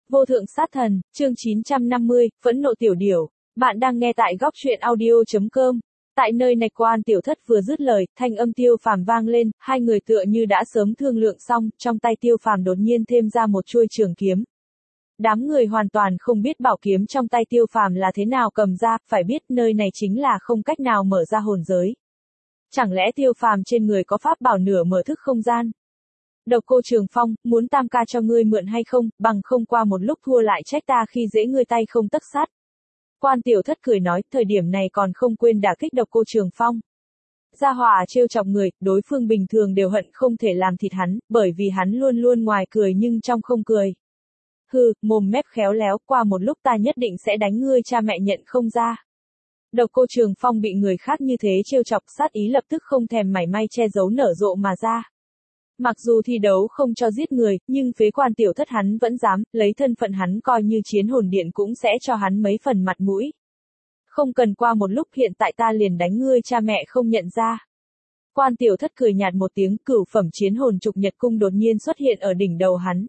Vô thượng sát thần, chương 950, phẫn nộ tiểu điểu. Bạn đang nghe tại góc truyện audio.com. Tại nơi này Quan Tiểu Thất vừa dứt lời, thanh âm Tiêu Phàm vang lên, hai người tựa như đã sớm thương lượng xong, trong tay Tiêu Phàm đột nhiên thêm ra một chuôi trường kiếm. Đám người hoàn toàn không biết bảo kiếm trong tay Tiêu Phàm là thế nào cầm ra, phải biết nơi này chính là không cách nào mở ra hồn giới. Chẳng lẽ Tiêu Phàm trên người có pháp bảo nửa mở thức không gian? Độc Cô Trường Phong, muốn tam ca cho ngươi mượn hay không, bằng không qua một lúc thua lại trách ta khi dễ ngươi tay không tấc sắt. Quan Tiểu Thất cười nói, thời điểm này còn không quên đả kích Độc Cô Trường Phong. Gia hỏa trêu chọc người, đối phương bình thường đều hận không thể làm thịt hắn, bởi vì hắn luôn luôn ngoài cười nhưng trong không cười. Hừ, mồm mép khéo léo, qua một lúc ta nhất định sẽ đánh ngươi cha mẹ nhận không ra. Độc Cô Trường Phong bị người khác như thế trêu chọc, sát ý lập tức không thèm mảy may che giấu nở rộ mà ra. Mặc dù thi đấu không cho giết người, nhưng phế Quan Tiểu Thất hắn vẫn dám, lấy thân phận hắn coi như chiến hồn điện cũng sẽ cho hắn mấy phần mặt mũi. Không cần qua một lúc, hiện tại ta liền đánh ngươi cha mẹ không nhận ra. Quan Tiểu Thất cười nhạt một tiếng, cửu phẩm chiến hồn trục nhật cung đột nhiên xuất hiện ở đỉnh đầu hắn.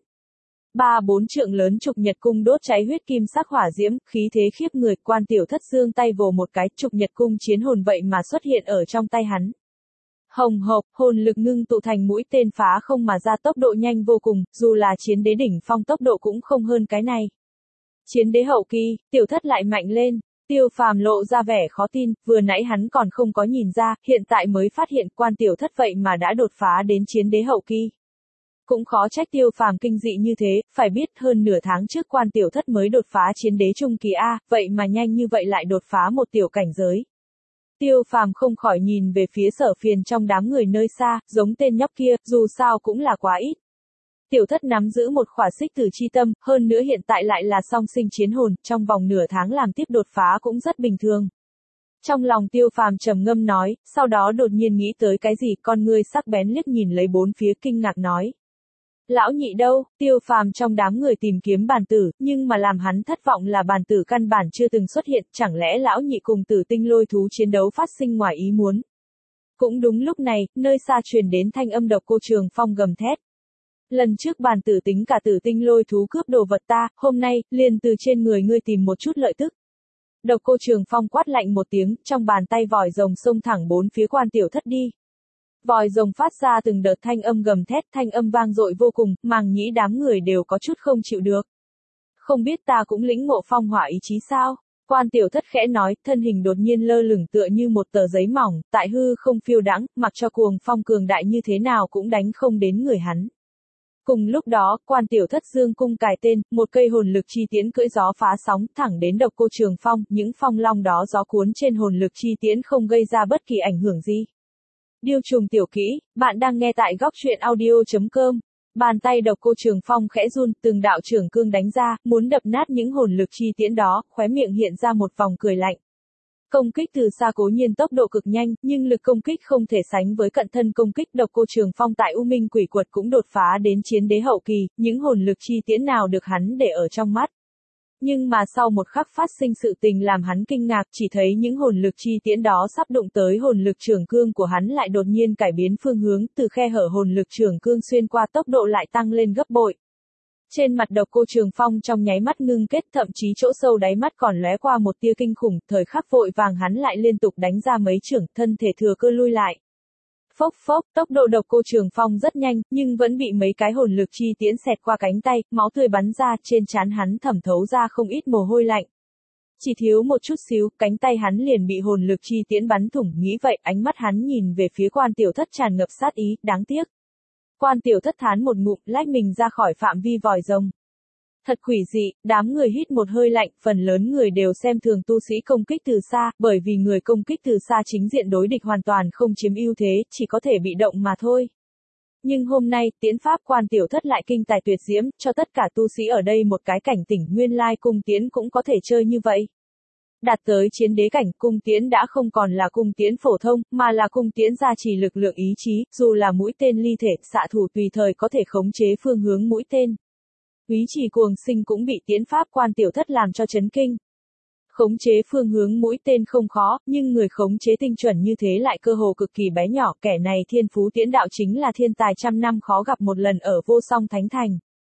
3-4 trượng lớn trục nhật cung đốt cháy huyết kim sắc hỏa diễm, khí thế khiếp người. Quan Tiểu Thất giương tay vồ một cái, trục nhật cung chiến hồn vậy mà xuất hiện ở trong tay hắn. Hồng hộc, hồn lực ngưng tụ thành mũi tên phá không mà ra, tốc độ nhanh vô cùng, dù là chiến đế đỉnh phong tốc độ cũng không hơn cái này. Chiến đế hậu kỳ, Tiểu Thất lại mạnh lên. Tiêu Phàm lộ ra vẻ khó tin, vừa nãy hắn còn không có nhìn ra, hiện tại mới phát hiện Quan Tiểu Thất vậy mà đã đột phá đến chiến đế hậu kỳ. Cũng khó trách Tiêu Phàm kinh dị như thế, phải biết hơn nửa tháng trước Quan Tiểu Thất mới đột phá chiến đế trung kỳ A, vậy mà nhanh như vậy lại đột phá một tiểu cảnh giới. Tiêu Phàm không khỏi nhìn về phía Sở Phiền trong đám người nơi xa, giống tên nhóc kia, dù sao cũng là quá ít. Tiểu Thất nắm giữ một khỏa xích tử chi tâm, hơn nữa hiện tại lại là song sinh chiến hồn, trong vòng nửa tháng làm tiếp đột phá cũng rất bình thường. Trong lòng Tiêu Phàm trầm ngâm nói, sau đó đột nhiên nghĩ tới cái gì, con ngươi sắc bén liếc nhìn lấy bốn phía kinh ngạc nói. Lão nhị đâu? Tiêu Phàm trong đám người tìm kiếm bàn tử, nhưng mà làm hắn thất vọng là bàn tử căn bản chưa từng xuất hiện, chẳng lẽ lão nhị cùng tử tinh lôi thú chiến đấu phát sinh ngoài ý muốn. Cũng đúng lúc này, nơi xa truyền đến thanh âm Độc Cô Trường Phong gầm thét. Lần trước bàn tử tính cả tử tinh lôi thú cướp đồ vật ta, hôm nay, liền từ trên người ngươi tìm một chút lợi tức. Độc Cô Trường Phong quát lạnh một tiếng, trong bàn tay vòi rồng xông thẳng bốn phía Quan Tiểu Thất đi. Vòi rồng phát ra từng đợt thanh âm gầm thét, thanh âm vang dội vô cùng, màng nhĩ đám người đều có chút không chịu được. Không biết ta cũng lĩnh ngộ phong hỏa ý chí sao? Quan Tiểu Thất khẽ nói, thân hình đột nhiên lơ lửng tựa như một tờ giấy mỏng, tại hư không phiêu đãng, mặc cho cuồng phong cường đại như thế nào cũng đánh không đến người hắn. Cùng lúc đó, Quan Tiểu Thất dương cung cài tên, một cây hồn lực chi tiễn cưỡi gió phá sóng, thẳng đến Độc Cô Trường Phong, những phong long đó gió cuốn trên hồn lực chi tiễn không gây ra bất kỳ ảnh hưởng gì. Điêu trùng tiểu kỹ, bạn đang nghe tại góc truyện audio.com. Bàn tay Độc Cô Trường Phong khẽ run, từng đạo trường cương đánh ra, muốn đập nát những hồn lực chi tiễn đó, khóe miệng hiện ra một vòng cười lạnh. Công kích từ xa cố nhiên tốc độ cực nhanh, nhưng lực công kích không thể sánh với cận thân công kích. Độc Cô Trường Phong tại U Minh Quỷ Quật cũng đột phá đến chiến đế hậu kỳ, những hồn lực chi tiễn nào được hắn để ở trong mắt. Nhưng mà sau một khắc phát sinh sự tình làm hắn kinh ngạc, chỉ thấy những hồn lực chi tiễn đó sắp đụng tới hồn lực trường cương của hắn lại đột nhiên cải biến phương hướng, từ khe hở hồn lực trường cương xuyên qua tốc độ lại tăng lên gấp bội. Trên mặt Độc Cô Trường Phong trong nháy mắt ngưng kết, thậm chí chỗ sâu đáy mắt còn lóe qua một tia kinh khủng, thời khắc vội vàng hắn lại liên tục đánh ra mấy chưởng, thân thể thừa cơ lui lại. Phốc phốc, tốc độ Độc Cô Trường Phong rất nhanh, nhưng vẫn bị mấy cái hồn lực chi tiễn xẹt qua cánh tay, máu tươi bắn ra, trên trán hắn thẩm thấu ra không ít mồ hôi lạnh. Chỉ thiếu một chút xíu, cánh tay hắn liền bị hồn lực chi tiễn bắn thủng, nghĩ vậy, ánh mắt hắn nhìn về phía Quan Tiểu Thất tràn ngập sát ý, đáng tiếc. Quan Tiểu Thất thán một ngụm, lách mình ra khỏi phạm vi vòi rồng. Thật quỷ dị, đám người hít một hơi lạnh, phần lớn người đều xem thường tu sĩ công kích từ xa, bởi vì người công kích từ xa chính diện đối địch hoàn toàn không chiếm ưu thế, chỉ có thể bị động mà thôi. Nhưng hôm nay, tiễn pháp Quan Tiểu Thất lại kinh tài tuyệt diễm, cho tất cả tu sĩ ở đây một cái cảnh tỉnh, nguyên lai cung tiễn cũng có thể chơi như vậy. Đạt tới chiến đế cảnh, cung tiễn đã không còn là cung tiễn phổ thông, mà là cung tiễn gia trì lực lượng ý chí, dù là mũi tên ly thể, xạ thủ tùy thời có thể khống chế phương hướng mũi tên. Úy Trì Cuồng Sinh cũng bị tiễn pháp Quan Tiểu Thất làm cho chấn kinh. Khống chế phương hướng mũi tên không khó, nhưng người khống chế tinh chuẩn như thế lại cơ hồ cực kỳ bé nhỏ, kẻ này thiên phú tiễn đạo chính là thiên tài trăm năm khó gặp một lần ở Vô Song Thánh Thành.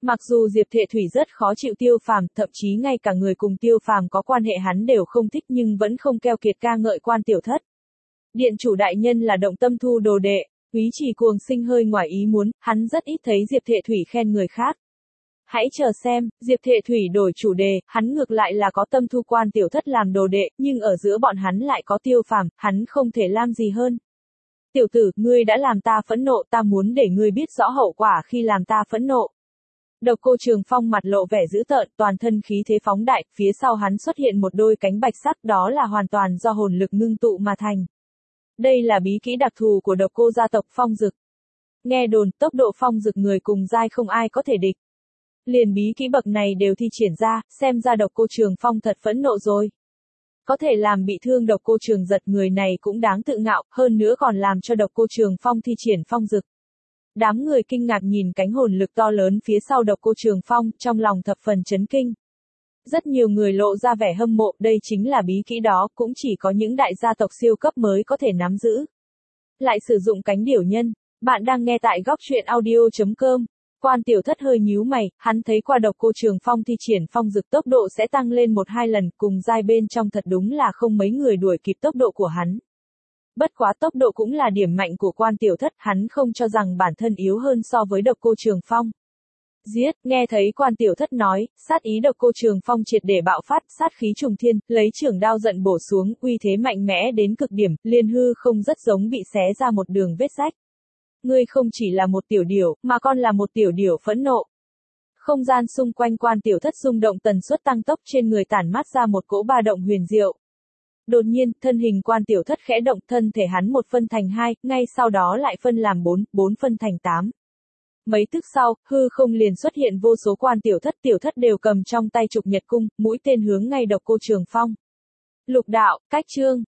Mặc dù Diệp Thệ Thủy rất khó chịu Tiêu Phàm, thậm chí ngay cả người cùng Tiêu Phàm có quan hệ hắn đều không thích nhưng vẫn không keo kiệt ca ngợi quan tiểu thất. Điện chủ đại nhân là động tâm thu đồ đệ, Úy Trì Cuồng Sinh hơi ngoài ý muốn, hắn rất ít thấy Diệp Thệ Thủy khen người khác. Hãy chờ xem, Diệp Thệ Thủy đổi chủ đề, hắn ngược lại là có tâm thu quan tiểu thất làm đồ đệ, nhưng ở giữa bọn hắn lại có Tiêu Phàm, hắn không thể làm gì hơn. Tiểu tử, ngươi đã làm ta phẫn nộ, ta muốn để ngươi biết rõ hậu quả khi làm ta phẫn nộ. Độc Cô Trường Phong mặt lộ vẻ dữ tợn, toàn thân khí thế phóng đại, phía sau hắn xuất hiện một đôi cánh bạch sắc, đó là hoàn toàn do hồn lực ngưng tụ mà thành. Đây là bí kỹ đặc thù của Độc Cô gia tộc Phong Dực. Nghe đồn, tốc độ Phong Dực người cùng giai không ai có thể địch. Liền bí kỹ bậc này đều thi triển ra, xem ra Độc Cô Trường Phong thật phẫn nộ rồi. Có thể làm bị thương Độc Cô Trường Giật người này cũng đáng tự ngạo, hơn nữa còn làm cho Độc Cô Trường Phong thi triển Phong Dực. Đám người kinh ngạc nhìn cánh hồn lực to lớn phía sau Độc Cô Trường Phong, trong lòng thập phần chấn kinh. Rất nhiều người lộ ra vẻ hâm mộ, đây chính là bí kỹ đó, cũng chỉ có những đại gia tộc siêu cấp mới có thể nắm giữ. Lại sử dụng cánh điểu nhân, bạn đang nghe tại góc truyện audio.com. Quan tiểu thất hơi nhíu mày, hắn thấy qua Độc Cô Trường Phong thi triển Phong Dực tốc độ sẽ tăng lên 1-2 lần, cùng giai bên trong thật đúng là không mấy người đuổi kịp tốc độ của hắn. Bất quá tốc độ cũng là điểm mạnh của quan tiểu thất, hắn không cho rằng bản thân yếu hơn so với Độc Cô Trường Phong. Giết, nghe thấy quan tiểu thất nói, sát ý Độc Cô Trường Phong triệt để bạo phát, sát khí trùng thiên, lấy trường đao giận bổ xuống, uy thế mạnh mẽ đến cực điểm, liên hư không rất giống bị xé ra một đường vết rách. Ngươi không chỉ là một tiểu điểu, mà còn là một tiểu điểu phẫn nộ. Không gian xung quanh quan tiểu thất rung động, tần suất tăng tốc, trên người tản mát ra một cỗ ba động huyền diệu. Đột nhiên, thân hình quan tiểu thất khẽ động, thân thể hắn một phân thành 2, ngay sau đó lại phân làm 4 phân thành 8. Mấy tức sau, hư không liền xuất hiện vô số quan tiểu thất đều cầm trong tay trục nhật cung, mũi tên hướng ngay Độc Cô Trường Phong. Lục đạo, cách chương.